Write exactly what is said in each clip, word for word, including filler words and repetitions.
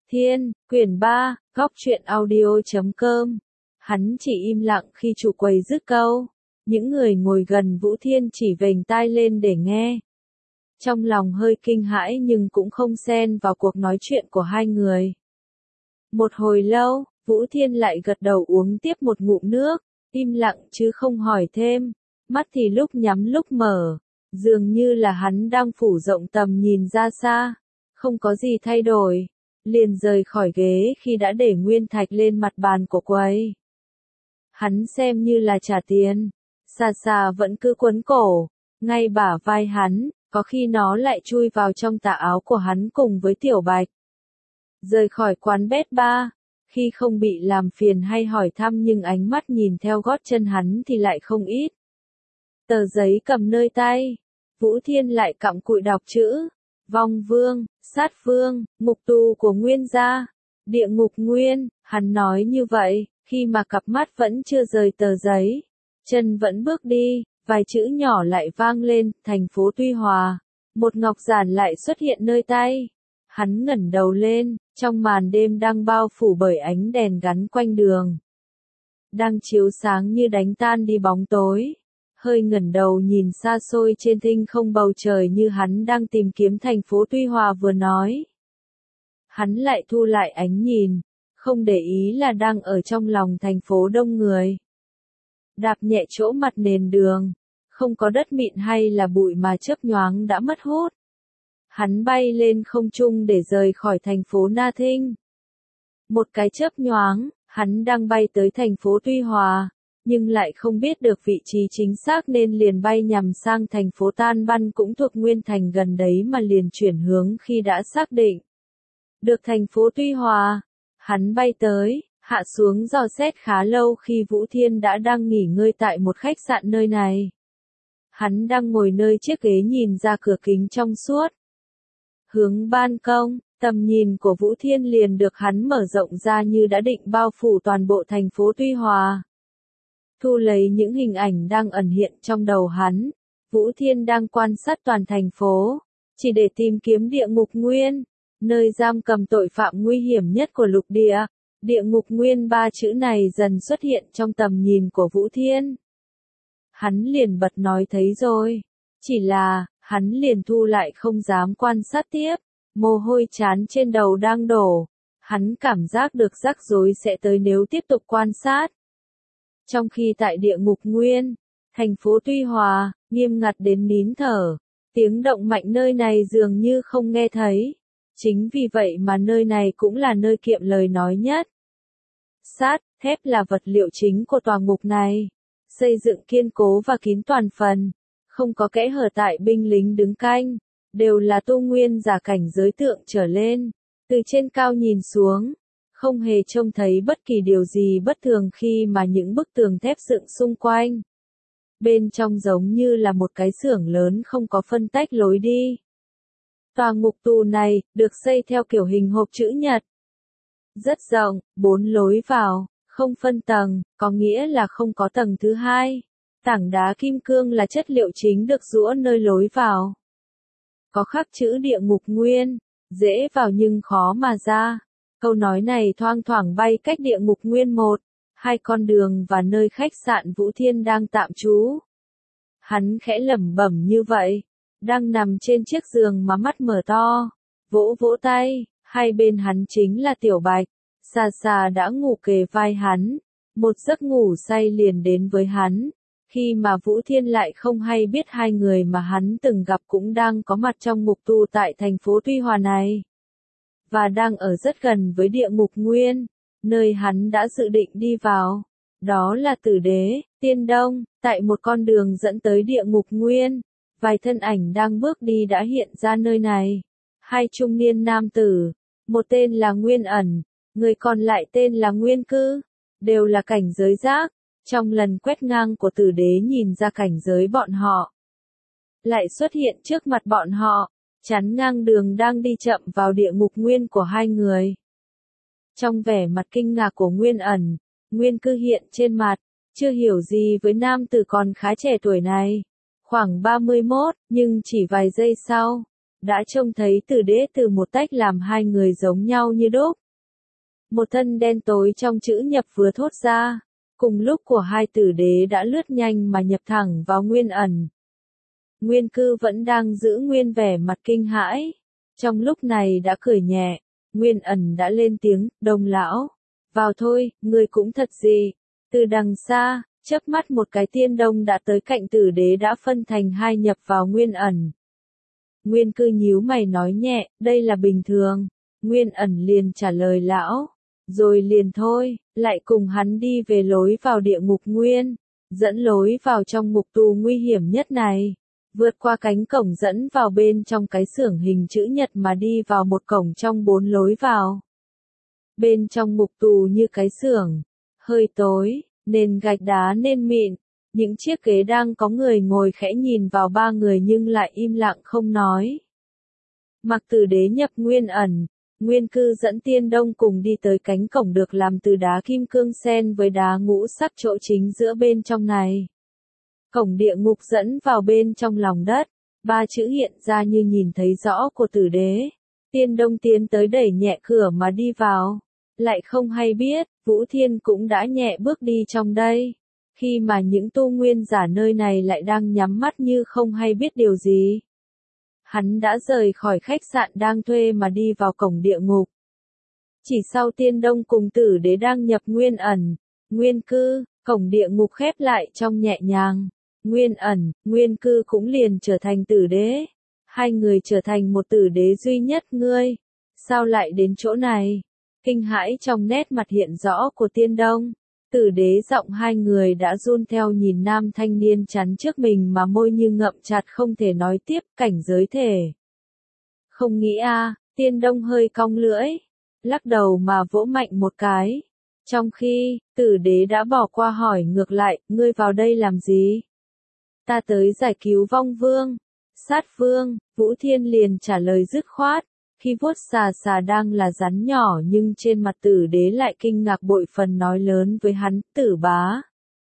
Thiên, quyển ba, góc truyện audio chấm com. Hắn chỉ im lặng khi chủ quầy dứt câu. Những người ngồi gần Vũ Thiên chỉ vểnh tai lên để nghe. Trong lòng hơi kinh hãi nhưng cũng không xen vào cuộc nói chuyện của hai người. Một hồi lâu, Vũ Thiên lại gật đầu uống tiếp một ngụm nước, im lặng chứ không hỏi thêm, mắt thì lúc nhắm lúc mở, dường như là hắn đang phủ rộng tầm nhìn ra xa, không có gì thay đổi, liền rời khỏi ghế khi đã để nguyên thạch lên mặt bàn của quầy. Hắn xem như là trả tiền, xa xa vẫn cứ quấn cổ, ngay bả vai hắn, có khi nó lại chui vào trong tà áo của hắn cùng với Tiểu Bạch. Rời khỏi quán bét ba, khi không bị làm phiền hay hỏi thăm nhưng ánh mắt nhìn theo gót chân hắn thì lại không ít. Tờ giấy cầm nơi tay, Vũ Thiên lại cặm cụi đọc chữ, vong vương, sát vương, ngục tù của Nguyên gia, địa ngục Nguyên, hắn nói như vậy, khi mà cặp mắt vẫn chưa rời tờ giấy, chân vẫn bước đi, vài chữ nhỏ lại vang lên, thành phố Tuy Hòa, một ngọc giản lại xuất hiện nơi tay. Hắn ngẩng đầu lên, trong màn đêm đang bao phủ bởi ánh đèn gắn quanh đường. Đang chiếu sáng như đánh tan đi bóng tối. Hơi ngẩng đầu nhìn xa xôi trên thinh không bầu trời như hắn đang tìm kiếm thành phố Tuy Hòa vừa nói. Hắn lại thu lại ánh nhìn, không để ý là đang ở trong lòng thành phố đông người. Đạp nhẹ chỗ mặt nền đường, không có đất mịn hay là bụi mà chớp nhoáng đã mất hút. Hắn bay lên không trung để rời khỏi thành phố Na Thinh. Một cái chớp nhoáng, hắn đang bay tới thành phố Tuy Hòa, nhưng lại không biết được vị trí chính xác nên liền bay nhằm sang thành phố Tan Ban cũng thuộc Nguyên Thành gần đấy mà liền chuyển hướng khi đã xác định. Được thành phố Tuy Hòa, hắn bay tới, hạ xuống dò xét khá lâu khi Vũ Thiên đã đang nghỉ ngơi tại một khách sạn nơi này. Hắn đang ngồi nơi chiếc ghế nhìn ra cửa kính trong suốt. Hướng ban công, tầm nhìn của Vũ Thiên liền được hắn mở rộng ra như đã định bao phủ toàn bộ thành phố Tuy Hòa. Thu lấy những hình ảnh đang ẩn hiện trong đầu hắn, Vũ Thiên đang quan sát toàn thành phố, chỉ để tìm kiếm địa ngục Nguyên, nơi giam cầm tội phạm nguy hiểm nhất của lục địa. Địa ngục Nguyên ba chữ này dần xuất hiện trong tầm nhìn của Vũ Thiên. Hắn liền bật nói thấy rồi, chỉ là, hắn liền thu lại không dám quan sát tiếp, mồ hôi chán trên đầu đang đổ, hắn cảm giác được rắc rối sẽ tới nếu tiếp tục quan sát. Trong khi tại địa ngục Nguyên, thành phố Tuy Hòa, nghiêm ngặt đến nín thở, tiếng động mạnh nơi này dường như không nghe thấy, chính vì vậy mà nơi này cũng là nơi kiệm lời nói nhất. Sắt, thép là vật liệu chính của tòa ngục này, xây dựng kiên cố và kín toàn phần. Không có kẽ hở tại binh lính đứng canh, đều là tu nguyên giả cảnh giới tượng trở lên, từ trên cao nhìn xuống, không hề trông thấy bất kỳ điều gì bất thường khi mà những bức tường thép dựng xung quanh. Bên trong giống như là một cái xưởng lớn không có phân tách lối đi. Tòa ngục tù này, được xây theo kiểu hình hộp chữ nhật. Rất rộng, bốn lối vào, không phân tầng, có nghĩa là không có tầng thứ hai. Tảng đá kim cương là chất liệu chính được giũa nơi lối vào. Có khắc chữ địa ngục Nguyên, dễ vào nhưng khó mà ra. Câu nói này thoang thoảng bay cách địa ngục Nguyên một, hai con đường và nơi khách sạn Vũ Thiên đang tạm trú. Hắn khẽ lẩm bẩm như vậy, đang nằm trên chiếc giường mà mắt mở to, vỗ vỗ tay, hai bên hắn chính là Tiểu Bạch, xa xa đã ngủ kề vai hắn, một giấc ngủ say liền đến với hắn. Khi mà Vũ Thiên lại không hay biết hai người mà hắn từng gặp cũng đang có mặt trong ngục tù tại thành phố Tuy Hòa này. Và đang ở rất gần với địa ngục Nguyên, nơi hắn đã dự định đi vào. Đó là Tử Đế, Tiên Đông, tại một con đường dẫn tới địa ngục Nguyên. Vài thân ảnh đang bước đi đã hiện ra nơi này. Hai trung niên nam tử, một tên là Nguyên Ẩn, người còn lại tên là Nguyên Cư, đều là cảnh giới giác. Trong lần quét ngang của Tử Đế nhìn ra cảnh giới bọn họ, lại xuất hiện trước mặt bọn họ, chắn ngang đường đang đi chậm vào địa ngục Nguyên của hai người. Trong vẻ mặt kinh ngạc của Nguyên Ẩn, Nguyên Cư hiện trên mặt, chưa hiểu gì với nam tử còn khá trẻ tuổi này, khoảng ba mươi mốt, nhưng chỉ vài giây sau, đã trông thấy tử đế từ một tách làm hai người giống nhau như đúc. Một thân đen tối trong chữ nhập vừa thốt ra, cùng lúc của hai tử đế đã lướt nhanh mà nhập thẳng vào Nguyên Ẩn. Nguyên Cư vẫn đang giữ nguyên vẻ mặt kinh hãi, trong lúc này đã cười nhẹ, Nguyên Ẩn đã lên tiếng, Đông lão, vào thôi, ngươi cũng thật gì. Từ đằng xa, chớp mắt một cái Tiên Đông đã tới cạnh tử đế đã phân thành hai nhập vào Nguyên Ẩn. Nguyên Cư nhíu mày nói nhẹ, đây là bình thường. Nguyên Ẩn liền trả lời lão, rồi liền thôi, lại cùng hắn đi về lối vào địa ngục nguyên, dẫn lối vào trong ngục tù nguy hiểm nhất này, vượt qua cánh cổng dẫn vào bên trong cái xưởng hình chữ nhật mà đi vào một cổng trong bốn lối vào. Bên trong ngục tù như cái xưởng, hơi tối, nền gạch đá nên mịn, những chiếc ghế đang có người ngồi khẽ nhìn vào ba người nhưng lại im lặng không nói. Mặc Tử Đế nhập Nguyên Ẩn, Nguyên Cư dẫn Tiên Đông cùng đi tới cánh cổng được làm từ đá kim cương xen với đá ngũ sắc chỗ chính giữa bên trong này. Cổng địa ngục dẫn vào bên trong lòng đất, ba chữ hiện ra như nhìn thấy rõ của Tử Đế. Tiên Đông tiến tới đẩy nhẹ cửa mà đi vào, lại không hay biết, Vũ Thiên cũng đã nhẹ bước đi trong đây. Khi mà những tu nguyên giả nơi này lại đang nhắm mắt như không hay biết điều gì. Hắn đã rời khỏi khách sạn đang thuê mà đi vào cổng địa ngục. Chỉ sau Tiên Đông cùng Tử Đế đang nhập Nguyên Ẩn, Nguyên Cư, cổng địa ngục khép lại trong nhẹ nhàng. Nguyên Ẩn, Nguyên Cư cũng liền trở thành Tử Đế. Hai người trở thành một Tử Đế duy nhất. Ngươi, sao lại đến chỗ này? Kinh hãi trong nét mặt hiện rõ của Tiên Đông. Tử Đế giọng hai người đã run theo nhìn nam thanh niên chắn trước mình mà môi như ngậm chặt không thể nói tiếp, cảnh giới thể. Không nghĩ a, à, Tiên Đông hơi cong lưỡi, lắc đầu mà vỗ mạnh một cái. Trong khi, Tử Đế đã bỏ qua hỏi ngược lại, ngươi vào đây làm gì? Ta tới giải cứu vong vương, sát vương. Vũ Thiên liền trả lời dứt khoát. Khi vuốt xà xà đang là rắn nhỏ nhưng trên mặt Tử Đế lại kinh ngạc bội phần nói lớn với hắn, Tử bá.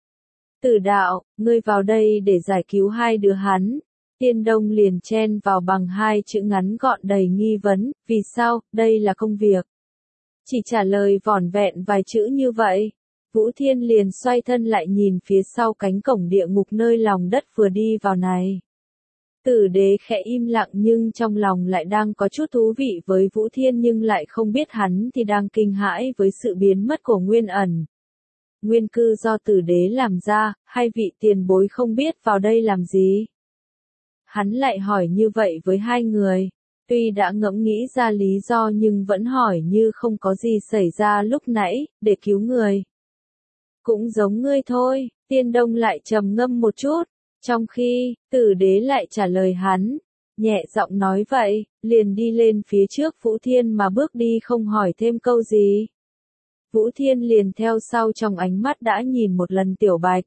Tử đạo, ngươi vào đây để giải cứu hai đứa hắn. Tiên Đông liền chen vào bằng hai chữ ngắn gọn đầy nghi vấn, vì sao, đây là công việc. Chỉ trả lời vỏn vẹn vài chữ như vậy. Vũ Thiên liền xoay thân lại nhìn phía sau cánh cổng địa ngục nơi lòng đất vừa đi vào này. Tử Đế khẽ im lặng nhưng trong lòng lại đang có chút thú vị với Vũ Thiên nhưng lại không biết hắn thì đang kinh hãi với sự biến mất của Nguyên Ẩn. Nguyên Cư do Tử Đế làm ra, hai vị tiền bối không biết vào đây làm gì. Hắn lại hỏi như vậy với hai người, tuy đã ngẫm nghĩ ra lý do nhưng vẫn hỏi như không có gì xảy ra lúc nãy, để cứu người. Cũng giống ngươi thôi, Tiên Đông lại trầm ngâm một chút. Trong khi, Tử Đế lại trả lời hắn, nhẹ giọng nói vậy, liền đi lên phía trước Vũ Thiên mà bước đi không hỏi thêm câu gì. Vũ Thiên liền theo sau trong ánh mắt đã nhìn một lần Tiểu Bạch.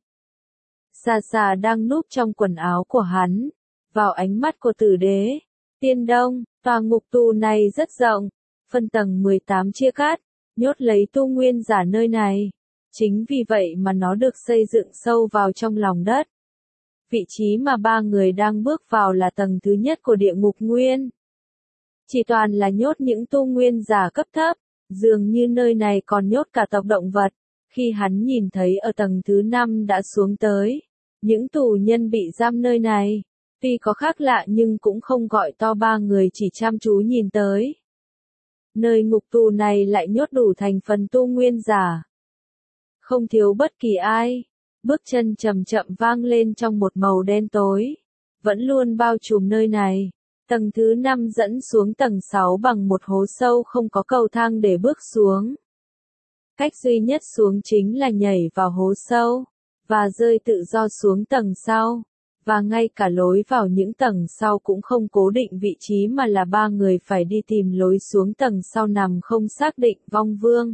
Xà xà đang núp trong quần áo của hắn, vào ánh mắt của Tử Đế. Tiên Đông, tòa ngục tù này rất rộng, phân tầng mười tám chia cắt, nhốt lấy tu nguyên giả nơi này. Chính vì vậy mà nó được xây dựng sâu vào trong lòng đất. Vị trí mà ba người đang bước vào là tầng thứ nhất của địa ngục nguyên. Chỉ toàn là nhốt những tu nguyên giả cấp thấp, dường như nơi này còn nhốt cả tộc động vật. Khi hắn nhìn thấy ở tầng thứ năm đã xuống tới, những tù nhân bị giam nơi này, tuy có khác lạ nhưng cũng không gọi to ba người chỉ chăm chú nhìn tới. Nơi ngục tù này lại nhốt đủ thành phần tu nguyên giả. Không thiếu bất kỳ ai. Bước chân chậm chậm vang lên trong một màu đen tối, vẫn luôn bao trùm nơi này. Tầng thứ năm dẫn xuống tầng sáu bằng một hố sâu không có cầu thang để bước xuống. Cách duy nhất xuống chính là nhảy vào hố sâu, và rơi tự do xuống tầng sau. Và ngay cả lối vào những tầng sau cũng không cố định vị trí mà là ba người phải đi tìm lối xuống tầng sau nằm không xác định. Vong vương,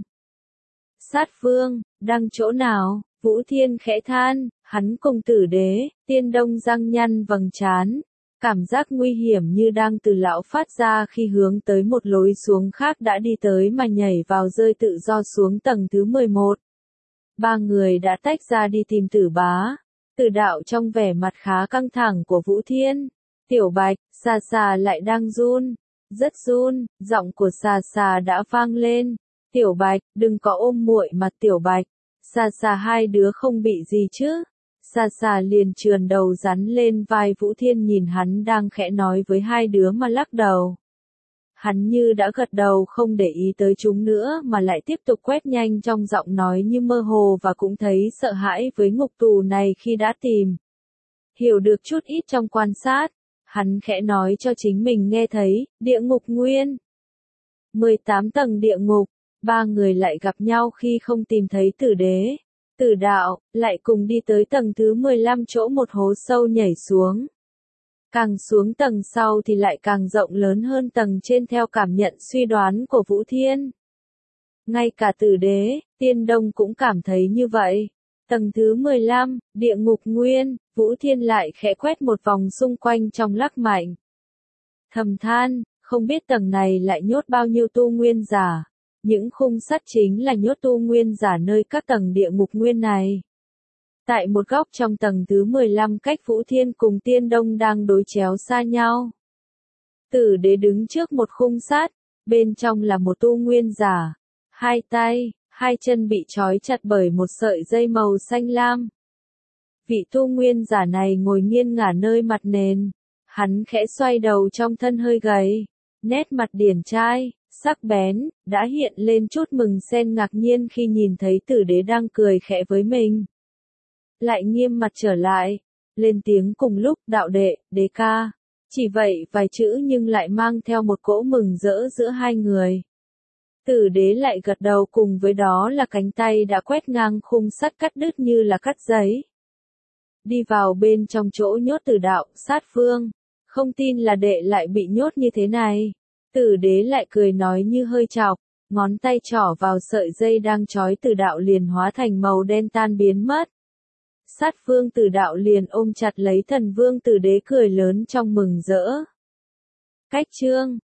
sát vương, đang chỗ nào? Vũ Thiên khẽ than, hắn cùng Tử Đế, Tiên Đông răng nhăn vầng trán. Cảm giác nguy hiểm như đang từ lão phát ra khi hướng tới một lối xuống khác đã đi tới mà nhảy vào rơi tự do xuống tầng thứ mười một. Ba người đã tách ra đi tìm Tử bá. Tử đạo trong vẻ mặt khá căng thẳng của Vũ Thiên, Tiểu Bạch, xà xà lại đang run. Rất run, giọng của xà xà đã vang lên. Tiểu Bạch, đừng có ôm muội mà Tiểu Bạch. Xà xà hai đứa không bị gì chứ? Xà xà liền trườn đầu rắn lên vai Vũ Thiên nhìn hắn đang khẽ nói với hai đứa mà lắc đầu. Hắn như đã gật đầu không để ý tới chúng nữa mà lại tiếp tục quét nhanh trong giọng nói như mơ hồ và cũng thấy sợ hãi với ngục tù này khi đã tìm. Hiểu được chút ít trong quan sát, hắn khẽ nói cho chính mình nghe thấy, địa ngục nguyên. mười tám tầng địa ngục, ba người lại gặp nhau khi không tìm thấy tử đế. Tử đạo, lại cùng đi tới tầng thứ mười lăm chỗ một hố sâu nhảy xuống. Càng xuống tầng sau thì lại càng rộng lớn hơn tầng trên theo cảm nhận suy đoán của Vũ Thiên. Ngay cả tử đế, Tiên Đông cũng cảm thấy như vậy. Tầng thứ mười lăm, địa ngục nguyên, Vũ Thiên lại khẽ quét một vòng xung quanh trong lắc mạnh. Thầm than, không biết tầng này lại nhốt bao nhiêu tu nguyên giả. Những khung sắt chính là nhốt tu nguyên giả nơi các tầng địa ngục nguyên này. Tại một góc trong tầng thứ mười lăm cách Vũ Thiên cùng Tiên Đông đang đối chéo xa nhau. Tử đế đứng trước một khung sắt, bên trong là một tu nguyên giả. Hai tay, hai chân bị trói chặt bởi một sợi dây màu xanh lam. Vị tu nguyên giả này ngồi nghiêng ngả nơi mặt nền. Hắn khẽ xoay đầu trong thân hơi gầy. Nét mặt điển trai, sắc bén, đã hiện lên chút mừng xen ngạc nhiên khi nhìn thấy tử đế đang cười khẽ với mình. Lại nghiêm mặt trở lại, lên tiếng cùng lúc, đạo đệ, đế ca. Chỉ vậy vài chữ nhưng lại mang theo một cỗ mừng rỡ giữa hai người. Tử đế lại gật đầu cùng với đó là cánh tay đã quét ngang khung sắt cắt đứt như là cắt giấy. Đi vào bên trong chỗ nhốt tử đạo, sát phương. Không tin là đệ lại bị nhốt như thế này. Tử đế lại cười nói như hơi chọc, ngón tay trỏ vào sợi dây đang trói tử đạo liền hóa thành màu đen tan biến mất. Sát phương tử đạo liền ôm chặt lấy thần vương tử đế cười lớn trong mừng rỡ. Cách chương